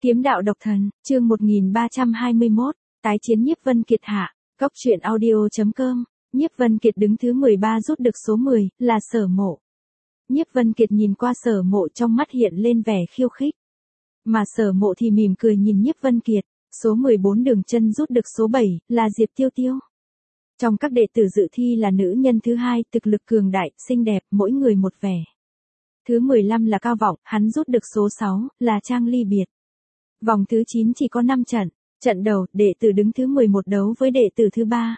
Kiếm đạo độc thần, chương 1321, tái chiến Nhiếp Vân Kiệt hạ, Cốc truyện audio.com, Nhiếp Vân Kiệt đứng thứ 13 rút được số 10, là Sở Mộ. Nhiếp Vân Kiệt nhìn qua Sở Mộ trong mắt hiện lên vẻ khiêu khích. Mà Sở Mộ thì mỉm cười nhìn Nhiếp Vân Kiệt, số 14 Đường Chân rút được số 7, là Diệp Tiêu Tiêu. Trong các đệ tử dự thi là nữ nhân thứ hai, thực lực cường đại, xinh đẹp, mỗi người một vẻ. Thứ 15 là Cao Vọng, hắn rút được số 6, là Trang Ly Biệt. Vòng thứ 9 chỉ có 5 trận, trận đầu, đệ tử đứng thứ 11 đấu với đệ tử thứ 3.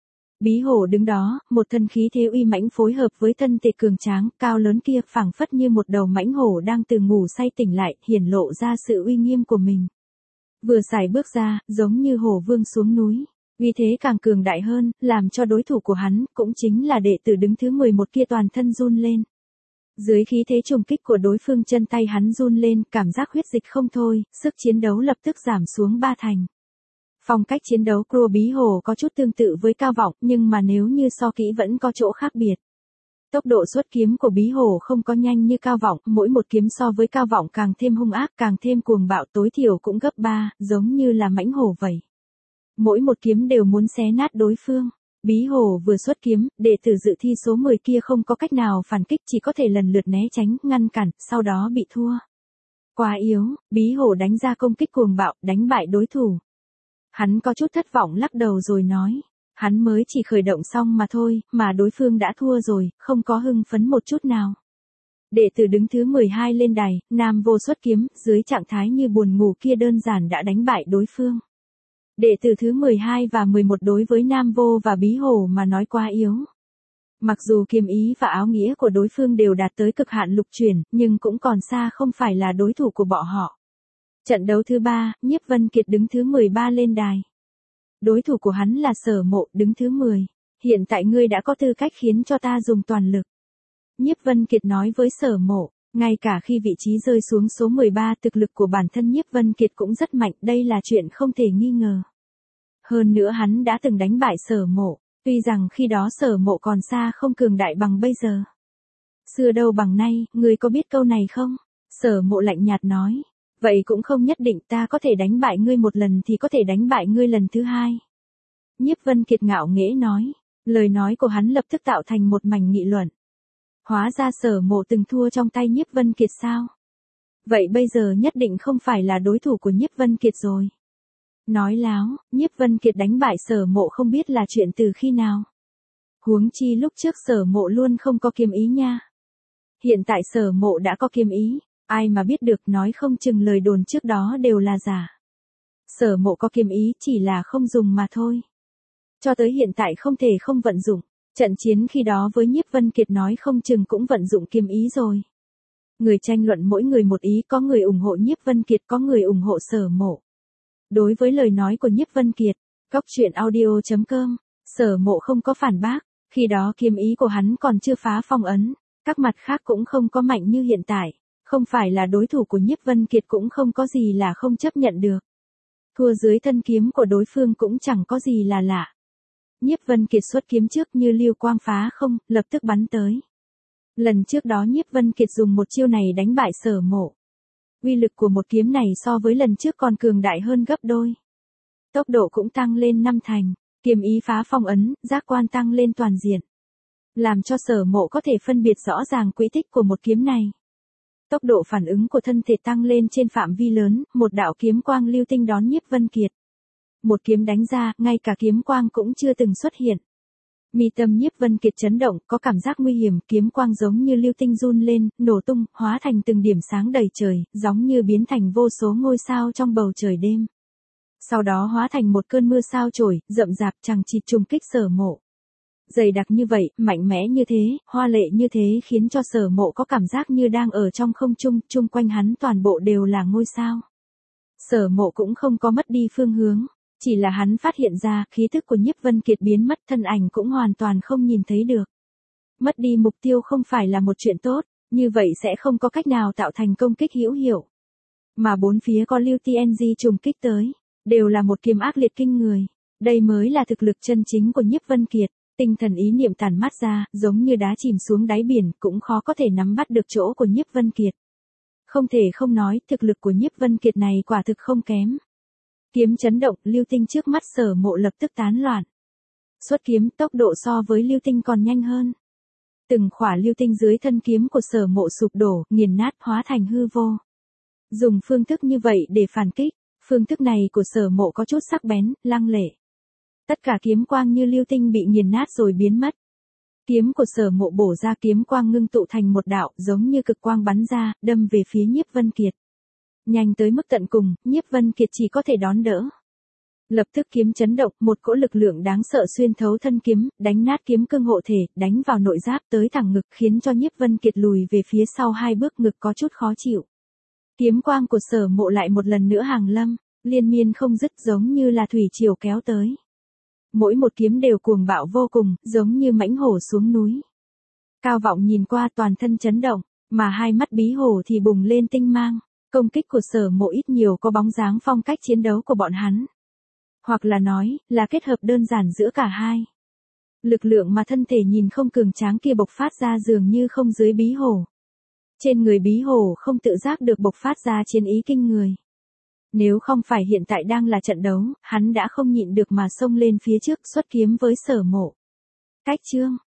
Bí Hổ đứng đó, một thân khí thế uy mãnh phối hợp với thân thể cường tráng, cao lớn kia, phảng phất như một đầu mãnh hổ đang từ ngủ say tỉnh lại, hiển lộ ra sự uy nghiêm của mình. Vừa sải bước ra, giống như hổ vương xuống núi, uy thế càng cường đại hơn, làm cho đối thủ của hắn, cũng chính là đệ tử đứng thứ 11 kia toàn thân run lên. Dưới khí thế trùng kích của đối phương, chân tay hắn run lên, cảm giác huyết dịch không thôi, sức chiến đấu lập tức giảm xuống 3 thành. Phong cách chiến đấu của Bí Hổ có chút tương tự với Cao Vọng, nhưng mà nếu như so kỹ vẫn có chỗ khác biệt. Tốc độ xuất kiếm của Bí Hổ không có nhanh như Cao Vọng, mỗi một kiếm so với Cao Vọng càng thêm hung ác, càng thêm cuồng bạo, tối thiểu cũng gấp 3, giống như là mãnh hổ vậy. Mỗi một kiếm đều muốn xé nát đối phương. Bí Hổ vừa xuất kiếm, đệ tử dự thi số 10 kia không có cách nào phản kích, chỉ có thể lần lượt né tránh, ngăn cản, sau đó bị thua. Quá yếu, Bí Hổ đánh ra công kích cuồng bạo, đánh bại đối thủ. Hắn có chút thất vọng lắc đầu rồi nói, hắn mới chỉ khởi động xong mà thôi, mà đối phương đã thua rồi, không có hưng phấn một chút nào. Đệ tử đứng thứ 12 lên đài, Nam Vô xuất kiếm, dưới trạng thái như buồn ngủ kia đơn giản đã đánh bại đối phương. Đệ tử thứ 12 và 11 đối với Nam Vô và Bí Hổ mà nói quá yếu. Mặc dù kiếm ý và áo nghĩa của đối phương đều đạt tới cực hạn lục chuyển, nhưng cũng còn xa không phải là đối thủ của bọn họ. Trận đấu thứ 3, Nhiếp Vân Kiệt đứng thứ 13 lên đài. Đối thủ của hắn là Sở Mộ, đứng thứ 10. Hiện tại ngươi đã có tư cách khiến cho ta dùng toàn lực. Nhiếp Vân Kiệt nói với Sở Mộ, ngay cả khi vị trí rơi xuống số 13, thực lực của bản thân Nhiếp Vân Kiệt cũng rất mạnh, đây là chuyện không thể nghi ngờ. Hơn nữa hắn đã từng đánh bại Sở Mộ, tuy rằng khi đó Sở Mộ còn xa không cường đại bằng bây giờ. Xưa đâu bằng nay, ngươi có biết câu này không? Sở Mộ lạnh nhạt nói. Vậy cũng không nhất định, ta có thể đánh bại ngươi một lần thì có thể đánh bại ngươi lần thứ 2. Nhiếp Vân Kiệt ngạo nghễ nói. Lời nói của hắn lập tức tạo thành một mảnh nghị luận. Hóa ra Sở Mộ từng thua trong tay Nhiếp Vân Kiệt sao? Vậy bây giờ nhất định không phải là đối thủ của Nhiếp Vân Kiệt rồi. Nói láo, Nhiếp Vân Kiệt đánh bại Sở Mộ không biết là chuyện từ khi nào. Huống chi lúc trước Sở Mộ luôn không có kiếm ý nha. Hiện tại Sở Mộ đã có kiếm ý. Ai mà biết được, nói không chừng lời đồn trước đó đều là giả. Sở Mộ có kiếm ý, chỉ là không dùng mà thôi. Cho tới hiện tại không thể không vận dụng. Trận chiến khi đó với Nhiếp Vân Kiệt nói không chừng cũng vận dụng kiếm ý rồi. Người tranh luận mỗi người một ý, có người ủng hộ Nhiếp Vân Kiệt, có người ủng hộ Sở Mộ. Đối với lời nói của Nhiếp Vân Kiệt, Cốc truyện audio.com, Sở Mộ không có phản bác, khi đó kiếm ý của hắn còn chưa phá phong ấn, các mặt khác cũng không có mạnh như hiện tại. Không phải là đối thủ của Nhiếp Vân Kiệt cũng không có gì là không chấp nhận được. Thua dưới thân kiếm của đối phương cũng chẳng có gì là lạ. Nhiếp Vân Kiệt xuất kiếm trước như lưu quang phá không, lập tức bắn tới. Lần trước đó Nhiếp Vân Kiệt dùng một chiêu này đánh bại Sở Mộ. Uy lực của một kiếm này so với lần trước còn cường đại hơn gấp đôi. Tốc độ cũng tăng lên 5 thành, kiếm ý phá phong ấn, giác quan tăng lên toàn diện. Làm cho Sở Mộ có thể phân biệt rõ ràng quỹ tích của một kiếm này. Tốc độ phản ứng của thân thể tăng lên trên phạm vi lớn, một đạo kiếm quang lưu tinh đón Nhiếp Vân Kiệt. Một kiếm đánh ra, ngay cả kiếm quang cũng chưa từng xuất hiện. Mi tâm Nhiếp Vân Kiệt chấn động, có cảm giác nguy hiểm, kiếm quang giống như lưu tinh run lên, nổ tung, hóa thành từng điểm sáng đầy trời, giống như biến thành vô số ngôi sao trong bầu trời đêm. Sau đó hóa thành một cơn mưa sao chổi, rậm rạp chằng chịt trùng kích Sở Mộ. Dày đặc như vậy, mạnh mẽ như thế, hoa lệ như thế khiến cho Sở Mộ có cảm giác như đang ở trong không trung, chung quanh hắn toàn bộ đều là ngôi sao. Sở Mộ cũng không có mất đi phương hướng, chỉ là hắn phát hiện ra khí thức của Nhiếp Vân Kiệt biến mất, thân ảnh cũng hoàn toàn không nhìn thấy được. Mất đi mục tiêu không phải là một chuyện tốt, như vậy sẽ không có cách nào tạo thành công kích hữu hiệu. Mà bốn phía có lưu TNG trùng kích tới, đều là một kiếm ác liệt kinh người. Đây mới là thực lực chân chính của Nhiếp Vân Kiệt. Tinh thần ý niệm tản mát ra, giống như đá chìm xuống đáy biển, cũng khó có thể nắm bắt được chỗ của Nhiếp Vân Kiệt. Không thể không nói, thực lực của Nhiếp Vân Kiệt này quả thực không kém. Kiếm chấn động, lưu tinh trước mắt Sở Mộ lập tức tán loạn. Xuất kiếm tốc độ so với lưu tinh còn nhanh hơn. Từng khỏa lưu tinh dưới thân kiếm của Sở Mộ sụp đổ, nghiền nát hóa thành hư vô. Dùng phương thức như vậy để phản kích, phương thức này của Sở Mộ có chút sắc bén, lăng lệ. Tất cả kiếm quang như lưu tinh bị nghiền nát rồi biến mất. Kiếm của Sở Mộ bổ ra, kiếm quang ngưng tụ thành một đạo, giống như cực quang bắn ra, đâm về phía Nhiếp Vân Kiệt. Nhanh tới mức tận cùng, Nhiếp Vân Kiệt chỉ có thể đón đỡ. Lập tức kiếm chấn động, một cỗ lực lượng đáng sợ xuyên thấu thân kiếm, đánh nát kiếm cương hộ thể, đánh vào nội giáp tới thẳng ngực, khiến cho Nhiếp Vân Kiệt lùi về phía sau 2 bước, ngực có chút khó chịu. Kiếm quang của Sở Mộ lại một lần nữa hàng lâm, liên miên không dứt, giống như là thủy triều kéo tới. Mỗi một kiếm đều cuồng bạo vô cùng, giống như mãnh hổ xuống núi. Cao Vọng nhìn qua toàn thân chấn động, mà hai mắt bí hổ thì bùng lên tinh mang. Công kích của Sở Mộ ít nhiều có bóng dáng phong cách chiến đấu của bọn hắn. Hoặc là nói, là kết hợp đơn giản giữa cả hai. Lực lượng mà thân thể nhìn không cường tráng kia bộc phát ra dường như không dưới bí hổ. Trên người bí hổ không tự giác được bộc phát ra chiến ý kinh người. Nếu không phải hiện tại đang là trận đấu, hắn đã không nhịn được mà xông lên phía trước xuất kiếm với Sở Mộ. Cách chương